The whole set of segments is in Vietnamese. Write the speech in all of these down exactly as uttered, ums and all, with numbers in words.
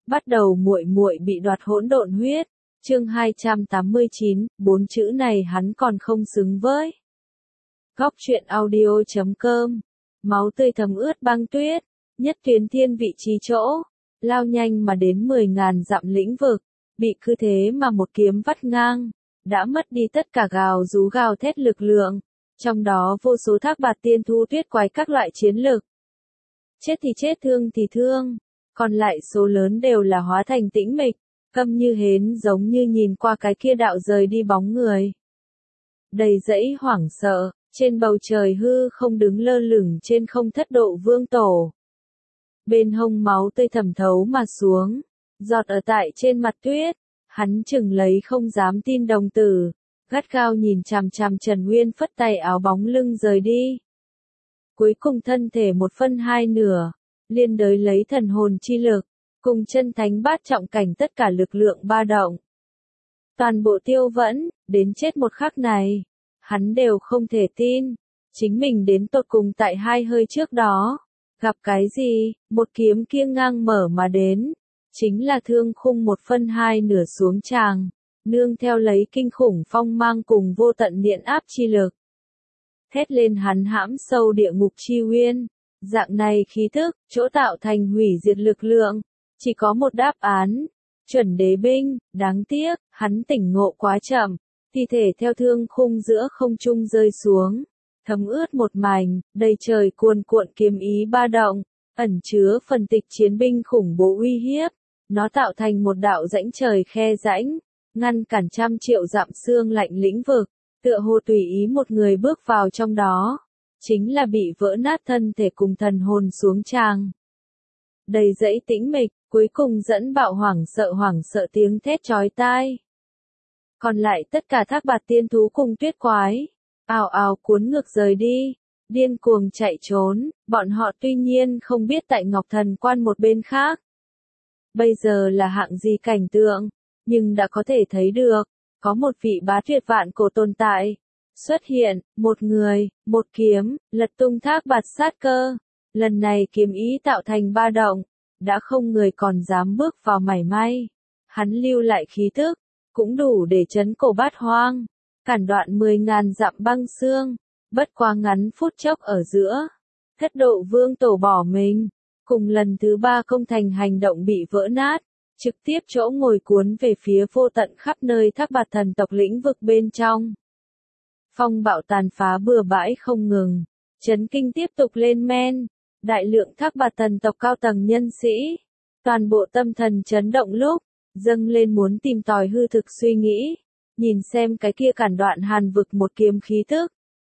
Bắt đầu muội muội bị đoạt hỗn độn huyết. Chương hai trăm tám mươi chín, bốn chữ này hắn còn không xứng với. Góc truyện audio chấm com. Máu tươi thấm ướt băng tuyết, nhất tuyến thiên vị trí chỗ, lao nhanh mà đến mười ngàn dặm lĩnh vực, bị cứ thế mà một kiếm vắt ngang, đã mất đi tất cả gào rú gào thét lực lượng, trong đó vô số thác bạt tiên thu tuyết quái các loại chiến lực. Chết thì chết, thương thì thương, còn lại số lớn đều là hóa thành tĩnh mịch, câm như hến, giống như nhìn qua cái kia đạo rời đi bóng người. Đầy dẫy hoảng sợ, trên bầu trời hư không đứng lơ lửng trên không thất độ vương tổ. Bên hông máu tươi thẩm thấu mà xuống, giọt ở tại trên mặt tuyết, hắn chừng lấy không dám tin đồng tử, gắt gao nhìn chằm chằm Trần Nguyên phất tay áo bóng lưng rời đi. Cuối cùng thân thể một phân hai nửa, liên đới lấy thần hồn chi lực, cùng chân thánh bát trọng cảnh tất cả lực lượng ba động. Toàn bộ tiêu vẫn, đến chết một khắc này, hắn đều không thể tin, chính mình đến tột cùng tại hai hơi trước đó, gặp cái gì, một kiếm kiêng ngang mở mà đến, chính là thương khung một phân hai nửa xuống tràng, nương theo lấy kinh khủng phong mang cùng vô tận điện áp chi lực. Thét lên hắn hãm sâu địa ngục chi uyên, dạng này khí thức, chỗ tạo thành hủy diệt lực lượng, chỉ có một đáp án, chuẩn đế binh, đáng tiếc, hắn tỉnh ngộ quá chậm, thi thể theo thương khung giữa không trung rơi xuống, thấm ướt một mảnh, đầy trời cuồn cuộn kiếm ý ba động, ẩn chứa phần tịch chiến binh khủng bố uy hiếp, nó tạo thành một đạo rãnh trời khe rãnh, ngăn cản trăm triệu dặm xương lạnh lĩnh vực, tựa hồ tùy ý một người bước vào trong đó, chính là bị vỡ nát thân thể cùng thần hồn xuống tràng. Đầy dẫy tĩnh mịch, cuối cùng dẫn bạo hoảng sợ hoảng sợ tiếng thét chói tai. Còn lại tất cả thác bạt tiên thú cùng tuyết quái, ào ào cuốn ngược rời đi, điên cuồng chạy trốn, bọn họ tuy nhiên không biết tại Ngọc Thần Quan một bên khác. Bây giờ là hạng gì cảnh tượng, nhưng đã có thể thấy được, có một vị bá tuyệt vạn cổ tồn tại, xuất hiện, một người, một kiếm, lật tung thác bạt sát cơ, lần này kiếm ý tạo thành ba động, đã không người còn dám bước vào mảy may, hắn lưu lại khí tức, cũng đủ để chấn cổ bát hoang, cản đoạn mười ngàn dặm băng xương, bất quá ngắn phút chốc ở giữa, thất độ vương tổ bỏ mình, cùng lần thứ ba công thành hành động bị vỡ nát, trực tiếp chỗ ngồi cuốn về phía vô tận khắp nơi thác bạt thần tộc lĩnh vực bên trong. Phong bạo tàn phá bừa bãi không ngừng, chấn kinh tiếp tục lên men, đại lượng thác bạt thần tộc cao tầng nhân sĩ, toàn bộ tâm thần chấn động lúc, dâng lên muốn tìm tòi hư thực suy nghĩ, nhìn xem cái kia cản đoạn hàn vực một kiếm khí tức.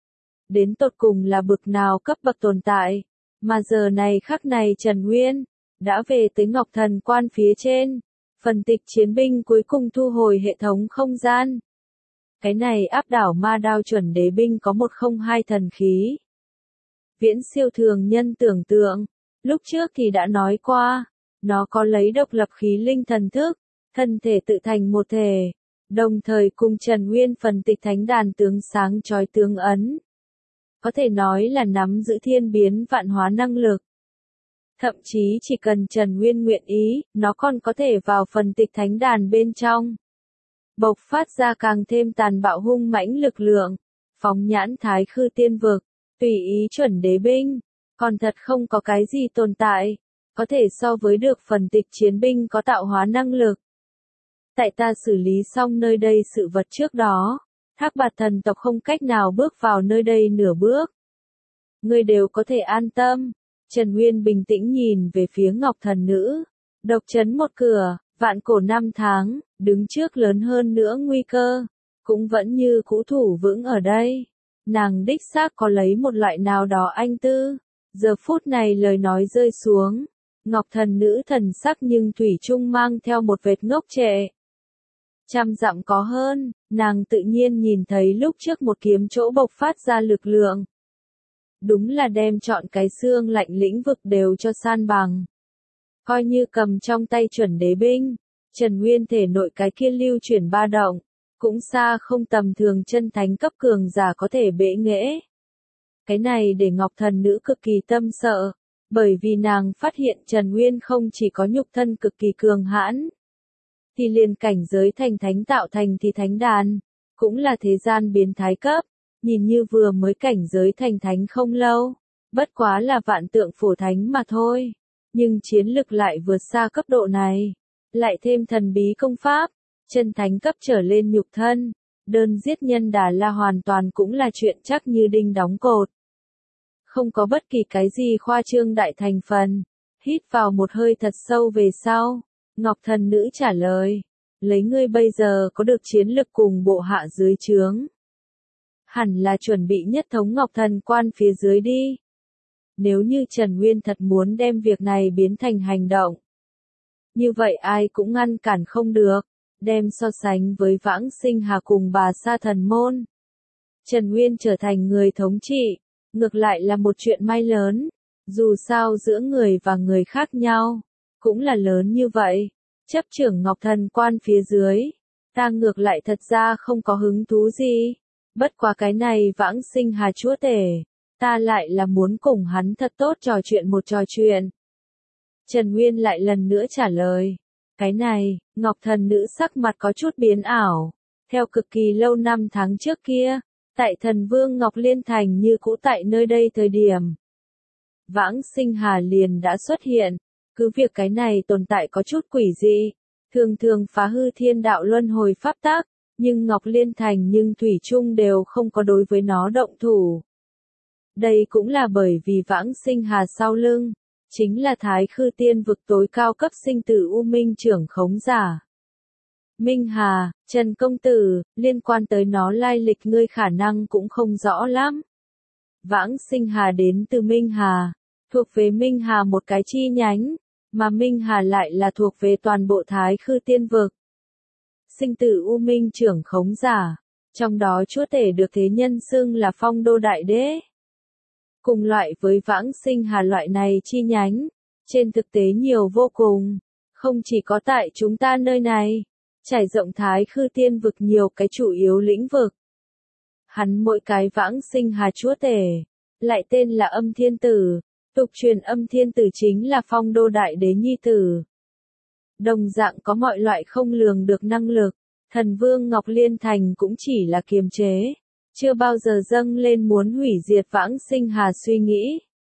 Đến tột cùng là bực nào cấp bậc tồn tại, mà giờ này khắc này Trần Nguyên, đã về tới Ngọc Thần Quan phía trên, phần tịch chiến binh cuối cùng thu hồi hệ thống không gian. Cái này áp đảo ma đao chuẩn đế binh có một không hai thần khí. Viễn siêu thường nhân tưởng tượng, lúc trước thì đã nói qua, nó có lấy độc lập khí linh thần thức, thân thể tự thành một thể, đồng thời cùng Trần Nguyên phần tịch thánh đàn tướng sáng chói tướng ấn. Có thể nói là nắm giữ thiên biến vạn hóa năng lực. Thậm chí chỉ cần Trần Nguyên nguyện ý, nó còn có thể vào phần tịch thánh đàn bên trong. Bộc phát ra càng thêm tàn bạo hung mãnh lực lượng, phóng nhãn thái khư tiên vực, tùy ý chuẩn đế binh, còn thật không có cái gì tồn tại, có thể so với được phần tịch chiến binh có tạo hóa năng lực. Tại ta xử lý xong nơi đây sự vật trước đó, thác bạt thần tộc không cách nào bước vào nơi đây nửa bước. Ngươi đều có thể an tâm. Trần Nguyên bình tĩnh nhìn về phía Ngọc Thần Nữ, độc chấn một cửa, vạn cổ năm tháng, đứng trước lớn hơn nữa nguy cơ, cũng vẫn như cũ thủ vững ở đây. Nàng đích xác có lấy một loại nào đó anh tư, giờ phút này lời nói rơi xuống, Ngọc Thần Nữ thần sắc nhưng thủy chung mang theo một vệt ngốc trệ. Trăm dặm có hơn, nàng tự nhiên nhìn thấy lúc trước một kiếm chỗ bộc phát ra lực lượng. Đúng là đem chọn cái xương lạnh lĩnh vực đều cho san bằng. Coi như cầm trong tay chuẩn đế binh, Trần Nguyên thể nội cái kia lưu chuyển ba động, cũng xa không tầm thường chân thánh cấp cường giả có thể bẽ nghễ. Cái này để Ngọc Thần Nữ cực kỳ tâm sợ, Bởi vì nàng phát hiện Trần Nguyên không chỉ có nhục thân cực kỳ cường hãn, thì liền cảnh giới thành thánh tạo thành thì thánh đàn, cũng là thế gian biến thái cấp, nhìn như vừa mới cảnh giới thành thánh không lâu, bất quá là vạn tượng phổ thánh mà thôi, nhưng chiến lực lại vượt xa cấp độ này, lại thêm thần bí công pháp, chân thánh cấp trở lên nhục thân, đơn giết nhân Đà La hoàn toàn cũng là chuyện chắc như đinh đóng cột. Không có bất kỳ cái gì khoa trương đại thành phần, hít vào một hơi thật sâu về sau, Ngọc Thần Nữ trả lời, lấy ngươi bây giờ có được chiến lực cùng bộ hạ dưới trướng. Hẳn là chuẩn bị nhất thống Ngọc Thần Quan phía dưới đi. Nếu như Trần Nguyên thật muốn đem việc này biến thành hành động, như vậy ai cũng ngăn cản không được, đem so sánh với Vãng Sinh Hà cùng bà Sa Thần Môn. Trần Nguyên trở thành người thống trị, ngược lại là một chuyện may lớn, dù sao giữa người và người khác nhau, cũng là lớn như vậy. Chấp trưởng Ngọc Thần Quan phía dưới, ta ngược lại thật ra không có hứng thú gì, bất quá cái này Vãng Sinh Hà chúa tể, ta lại là muốn cùng hắn thật tốt trò chuyện một trò chuyện. Trần Nguyên lại lần nữa trả lời, cái này, Ngọc Thần Nữ sắc mặt có chút biến ảo, theo cực kỳ lâu năm tháng trước kia, tại Thần Vương Ngọc Liên Thành như cũ tại nơi đây thời điểm. Vãng Sinh Hà liền đã xuất hiện, cứ việc cái này tồn tại có chút quỷ dị, thường thường phá hư thiên đạo luân hồi pháp tắc, nhưng Ngọc Liên Thành nhưng thủy chung đều không có đối với nó động thủ. Đây cũng là bởi vì Vãng Sinh Hà sau lưng, chính là Thái Khư Tiên vực tối cao cấp sinh tử U Minh trưởng khống giả. Minh Hà, Trần Công Tử, liên quan tới nó lai lịch ngươi khả năng cũng không rõ lắm. Vãng Sinh Hà đến từ Minh Hà, thuộc về Minh Hà một cái chi nhánh, mà Minh Hà lại là thuộc về toàn bộ Thái Khư Tiên vực. Sinh tử U Minh trưởng khống giả, trong đó chúa tể được thế nhân xưng là Phong Đô Đại Đế. Cùng loại với Vãng Sinh Hà loại này chi nhánh, trên thực tế nhiều vô cùng, không chỉ có tại chúng ta nơi này, trải rộng Thái Khư Tiên vực nhiều cái chủ yếu lĩnh vực. Hắn mỗi cái Vãng Sinh Hà chúa tể, lại tên là Âm Thiên Tử, tục truyền Âm Thiên Tử chính là Phong Đô Đại Đế nhi tử. Đồng dạng có mọi loại không lường được năng lực, Thần Vương Ngọc Liên Thành cũng chỉ là kiềm chế, chưa bao giờ dâng lên muốn hủy diệt Vãng Sinh Hà suy nghĩ.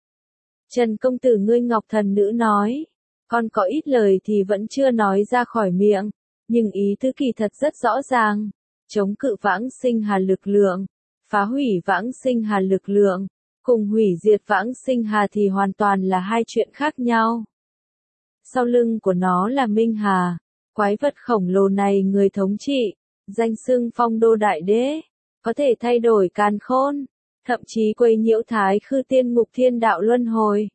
Trần Công Tử ngươi Ngọc Thần Nữ nói, con có ít lời thì vẫn chưa nói ra khỏi miệng, nhưng ý tứ kỳ thật rất rõ ràng, chống cự Vãng Sinh Hà lực lượng, phá hủy Vãng Sinh Hà lực lượng, cùng hủy diệt Vãng Sinh Hà thì hoàn toàn là hai chuyện khác nhau. Sau lưng của nó là Minh Hà, quái vật khổng lồ này người thống trị, danh xưng Phong Đô Đại Đế, có thể thay đổi càn khôn, thậm chí quấy nhiễu Thái Khư Tiên ngục thiên đạo luân hồi.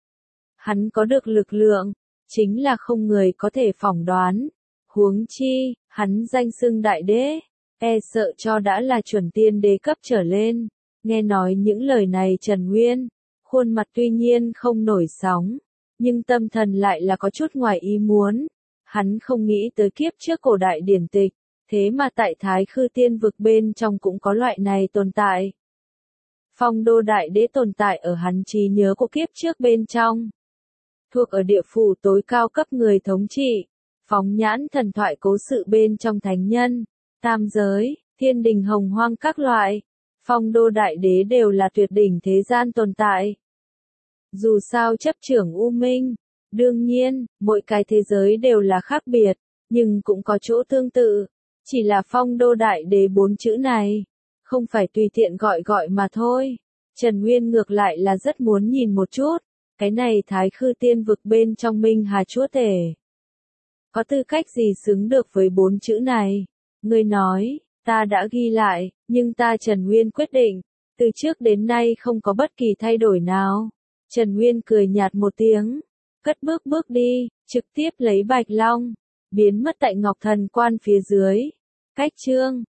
Hắn có được lực lượng, chính là không người có thể phỏng đoán, huống chi, hắn danh xưng Đại Đế, e sợ cho đã là chuẩn tiên đế cấp trở lên. Nghe nói những lời này Trần Nguyên, khuôn mặt tuy nhiên không nổi sóng, nhưng tâm thần lại là có chút ngoài ý muốn. Hắn không nghĩ tới kiếp trước cổ đại điển tịch, thế mà tại Thái Khư Tiên vực bên trong cũng có loại này tồn tại. Phong Đô Đại Đế tồn tại ở hắn trí nhớ của kiếp trước bên trong. Thuộc ở địa phủ tối cao cấp người thống trị, phóng nhãn thần thoại cố sự bên trong thánh nhân, tam giới, thiên đình hồng hoang các loại. Phong Đô Đại Đế đều là tuyệt đỉnh thế gian tồn tại. Dù sao chấp trưởng U Minh, đương nhiên, mỗi cái thế giới đều là khác biệt, nhưng cũng có chỗ tương tự, chỉ là Phong Đô Đại Đế bốn chữ này, không phải tùy tiện gọi gọi mà thôi. Trần Nguyên ngược lại là rất muốn nhìn một chút, cái này Thái Khư Tiên vực bên trong Minh Hà chúa tể. Có tư cách gì xứng được với bốn chữ này? Người nói, ta đã ghi lại, nhưng ta Trần Nguyên quyết định, từ trước đến nay không có bất kỳ thay đổi nào. Trần Nguyên cười nhạt một tiếng, cất bước bước đi, trực tiếp lấy Bạch Long, biến mất tại Ngọc Thần Quan phía dưới. Cách chương